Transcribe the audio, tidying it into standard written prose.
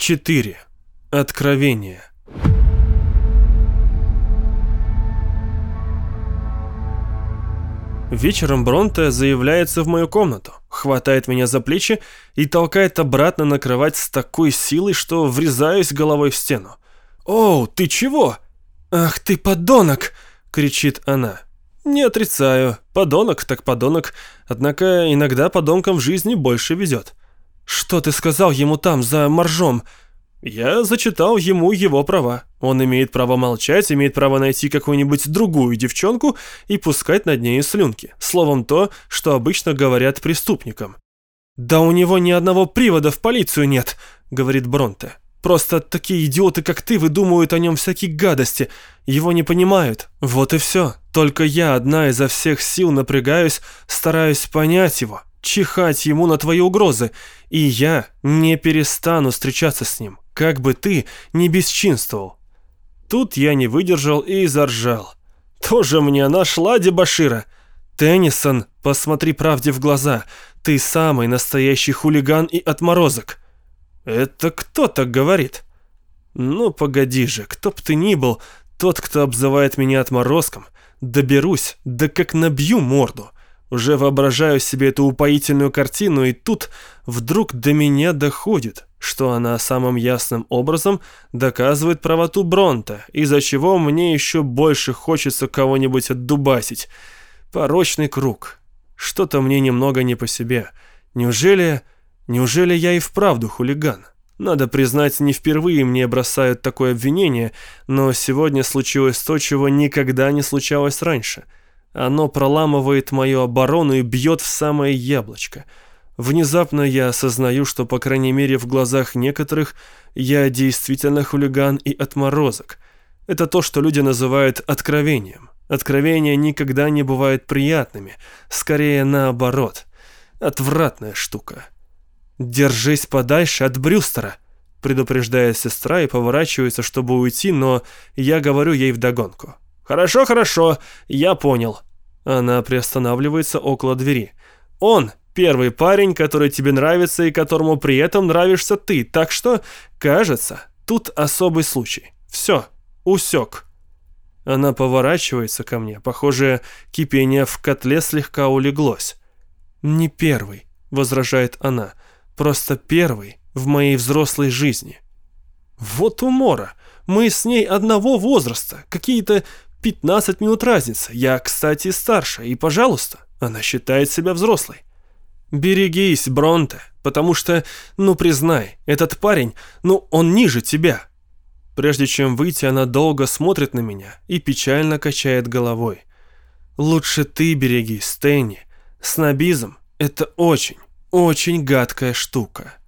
4. Откровение. Вечером Бронте заявляется в мою комнату, хватает меня за плечи и толкает обратно на кровать с такой силой, что врезаюсь головой в стену. «Оу, ты чего?» «Ах ты подонок!» — кричит она. Не отрицаю, подонок так подонок, однако иногда подонкам в жизни больше везет. «Что ты сказал ему там за моржом?» Я зачитал ему его права. Он имеет право молчать, имеет право найти какую-нибудь другую девчонку и пускать над ней слюнки. Словом, то, что обычно говорят преступникам. «Да у него ни одного привода в полицию нет», — говорит Бронте. «Просто такие идиоты, как ты, выдумывают о нем всякие гадости. Его не понимают. Вот и все. Только я одна изо всех сил напрягаюсь, стараюсь понять его, чихать ему на твои угрозы. И я не перестану встречаться с ним, как бы ты ни бесчинствовал». Тут я не выдержал и заржал. «Тоже мне нашла дебошира. Теннисон, посмотри правде в глаза. Ты самый настоящий хулиган и отморозок». «Это кто так говорит?» «Ну, погоди же, кто б ты ни был, тот, кто обзывает меня отморозком, доберусь, да как набью морду. Уже воображаю себе эту упоительную картину, и тут вдруг до меня доходит, что она самым ясным образом доказывает правоту Бронте, из-за чего мне еще больше хочется кого-нибудь отдубасить. Порочный круг. Что-то мне немного не по себе. Неужели я и вправду хулиган? Надо признать, не впервые мне бросают такое обвинение, но сегодня случилось то, чего никогда не случалось раньше. Оно проламывает мою оборону и бьет в самое яблочко. Внезапно я осознаю, что, по крайней мере, в глазах некоторых я действительно хулиган и отморозок. Это то, что люди называют откровением. Откровения никогда не бывают приятными, скорее наоборот. Отвратная штука. «Держись подальше от Брюстера», — предупреждает сестра и поворачивается, чтобы уйти, но я говорю ей вдогонку. «Хорошо, я понял». Она приостанавливается около двери. «Он первый парень, который тебе нравится и которому при этом нравишься ты, так что, кажется, тут особый случай. Все, усек». Она поворачивается ко мне, похоже, кипение в котле слегка улеглось. «Не первый», — возражает она, — «просто первый в моей взрослой жизни». Вот умора. Мы с ней одного возраста, какие-то 15 минут разницы. Я, кстати, старше, и, пожалуйста, она считает себя взрослой. Берегись, Бронте, потому что, признай, этот парень, он ниже тебя. Прежде чем выйти, она долго смотрит на меня и печально качает головой. Лучше ты берегись, Стэнни. Снобизм — это очень гадкая штука.